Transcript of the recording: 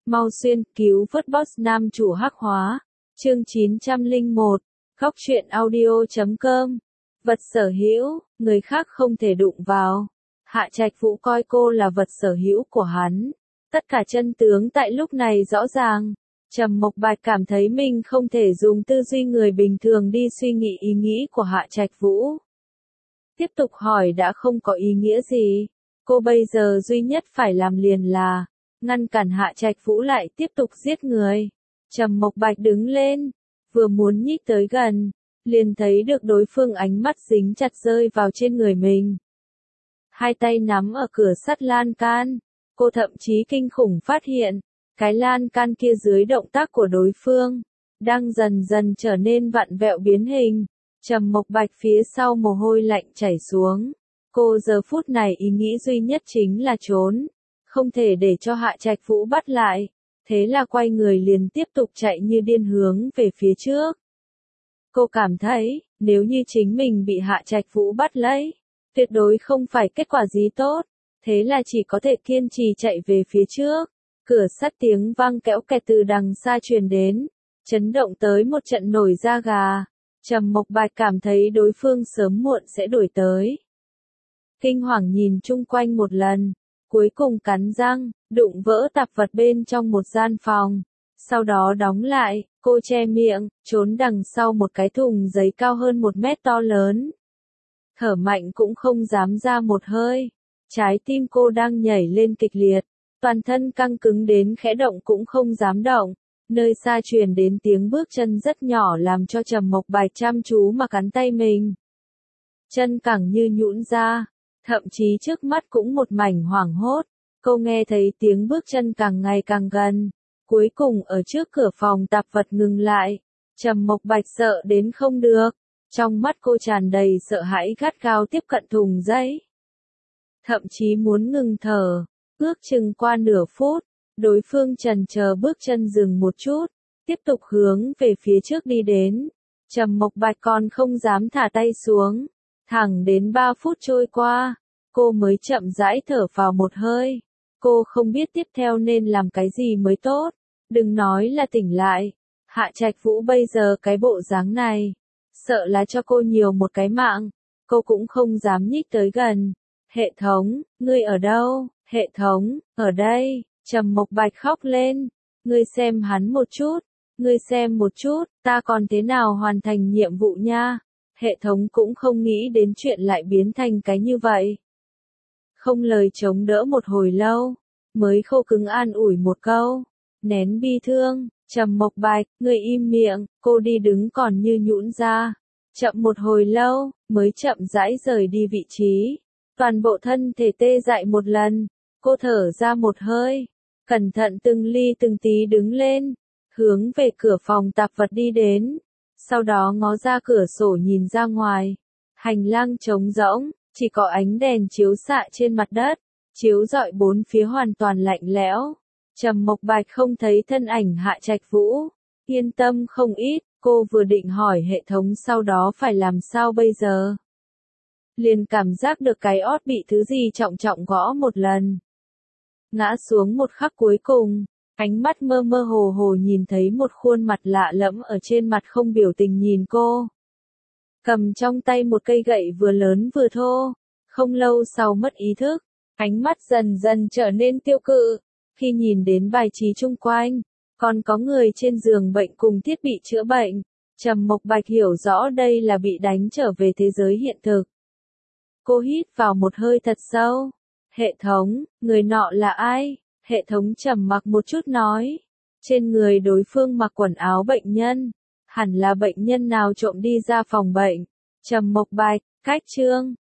Mau xuyên cứu vớt boss nam chủ hắc hóa. Chương 901. Góc truyện audio.com. Vật sở hữu, người khác không thể đụng vào. Hạ Trạch Vũ coi cô là vật sở hữu của hắn. Tất cả chân tướng tại lúc này rõ ràng. Trầm Mộc Bạch cảm thấy mình không thể dùng tư duy người bình thường đi suy nghĩ ý nghĩ của Hạ Trạch Vũ. Tiếp tục hỏi đã không có ý nghĩa gì. Cô bây giờ duy nhất phải làm liền là ngăn cản Hạ Trạch Vũ lại tiếp tục giết người. Trầm Mộc Bạch đứng lên, vừa muốn nhích tới gần, liền thấy được đối phương ánh mắt dính chặt rơi vào trên người mình. Hai tay nắm ở cửa sắt lan can, cô thậm chí kinh khủng phát hiện, cái lan can kia dưới động tác của đối phương, đang dần dần trở nên vặn vẹo biến hình. Trầm Mộc Bạch phía sau mồ hôi lạnh chảy xuống. Cô giờ phút này ý nghĩ duy nhất chính là trốn, không thể để cho Hạ Trạch Vũ bắt lại. Thế là quay người liền tiếp tục chạy như điên hướng về phía trước. Cô cảm thấy, nếu như chính mình bị Hạ Trạch Vũ bắt lấy, tuyệt đối không phải kết quả gì tốt. Thế là chỉ có thể kiên trì chạy về phía trước. Cửa sắt tiếng vang kéo kẹt từ đằng xa truyền đến, chấn động tới một trận nổi da gà. Trầm Mộc Bạch cảm thấy đối phương sớm muộn sẽ đuổi tới. Kinh hoàng nhìn chung quanh một lần, cuối cùng cắn răng, đụng vỡ tạp vật bên trong một gian phòng. Sau đó đóng lại, cô che miệng, trốn đằng sau một cái thùng giấy cao hơn 1 mét to lớn. Thở mạnh cũng không dám ra một hơi. Trái tim cô đang nhảy lên kịch liệt, toàn thân căng cứng đến khẽ động cũng không dám động. Nơi xa truyền đến tiếng bước chân rất nhỏ làm cho Trầm Mộc Bạch chăm chú mà cắn tay mình. Chân càng như nhũn ra, thậm chí trước mắt cũng một mảnh hoảng hốt. Cô nghe thấy tiếng bước chân càng ngày càng gần, cuối cùng ở trước cửa phòng tạp vật ngừng lại. Trầm Mộc Bạch sợ đến không được, trong mắt cô tràn đầy sợ hãi gắt gao tiếp cận thùng giấy. Thậm chí muốn ngừng thở, ước chừng qua nửa phút. Đối phương chần chờ bước chân dừng một chút, tiếp tục hướng về phía trước đi đến. Trầm Mộc Bạch còn không dám thả tay xuống. Thẳng đến 3 phút trôi qua, cô mới chậm rãi thở vào một hơi. Cô không biết tiếp theo nên làm cái gì mới tốt. Đừng nói là tỉnh lại. Hạ Trạch Vũ bây giờ cái bộ dáng này, sợ là cho cô nhiều một cái mạng. Cô cũng không dám nhích tới gần. Hệ thống, ngươi ở đâu? Hệ thống, ở đây. Trầm Mộc Bạch khóc lên, ngươi xem hắn một chút, ngươi xem một chút, ta còn thế nào hoàn thành nhiệm vụ nha. Hệ thống cũng không nghĩ đến chuyện lại biến thành cái như vậy. Không lời chống đỡ một hồi lâu, mới khô cứng an ủi một câu, nén bi thương. Trầm Mộc Bạch, ngươi im miệng, cô đi đứng còn như nhũn ra. Chậm một hồi lâu, mới chậm rãi rời đi vị trí. Toàn bộ thân thể tê dại một lần, cô thở ra một hơi. Cẩn thận từng ly từng tí đứng lên, hướng về cửa phòng tạp vật đi đến, sau đó ngó ra cửa sổ nhìn ra ngoài. Hành lang trống rỗng, chỉ có ánh đèn chiếu xạ trên mặt đất, chiếu rọi bốn phía hoàn toàn lạnh lẽo. Trầm Mộc Bạch không thấy thân ảnh Hạ Trạch Vũ, yên tâm không ít, cô vừa định hỏi hệ thống sau đó phải làm sao bây giờ. Liền cảm giác được cái ót bị thứ gì trọng trọng gõ một lần. Ngã xuống một khắc cuối cùng, ánh mắt mơ mơ hồ hồ nhìn thấy một khuôn mặt lạ lẫm ở trên mặt không biểu tình nhìn cô. Cầm trong tay một cây gậy vừa lớn vừa thô, không lâu sau mất ý thức, ánh mắt dần dần trở nên tiêu cự. Khi nhìn đến bài trí chung quanh, còn có người trên giường bệnh cùng thiết bị chữa bệnh, Trầm Mộc Bạch hiểu rõ đây là bị đánh trở về thế giới hiện thực. Cô hít vào một hơi thật sâu. Hệ thống, người nọ là ai? Hệ thống trầm mặc một chút nói. Trên người đối phương mặc quần áo bệnh nhân. Hẳn là bệnh nhân nào trộm đi ra phòng bệnh. Trầm Mộc Bạch, cách chương.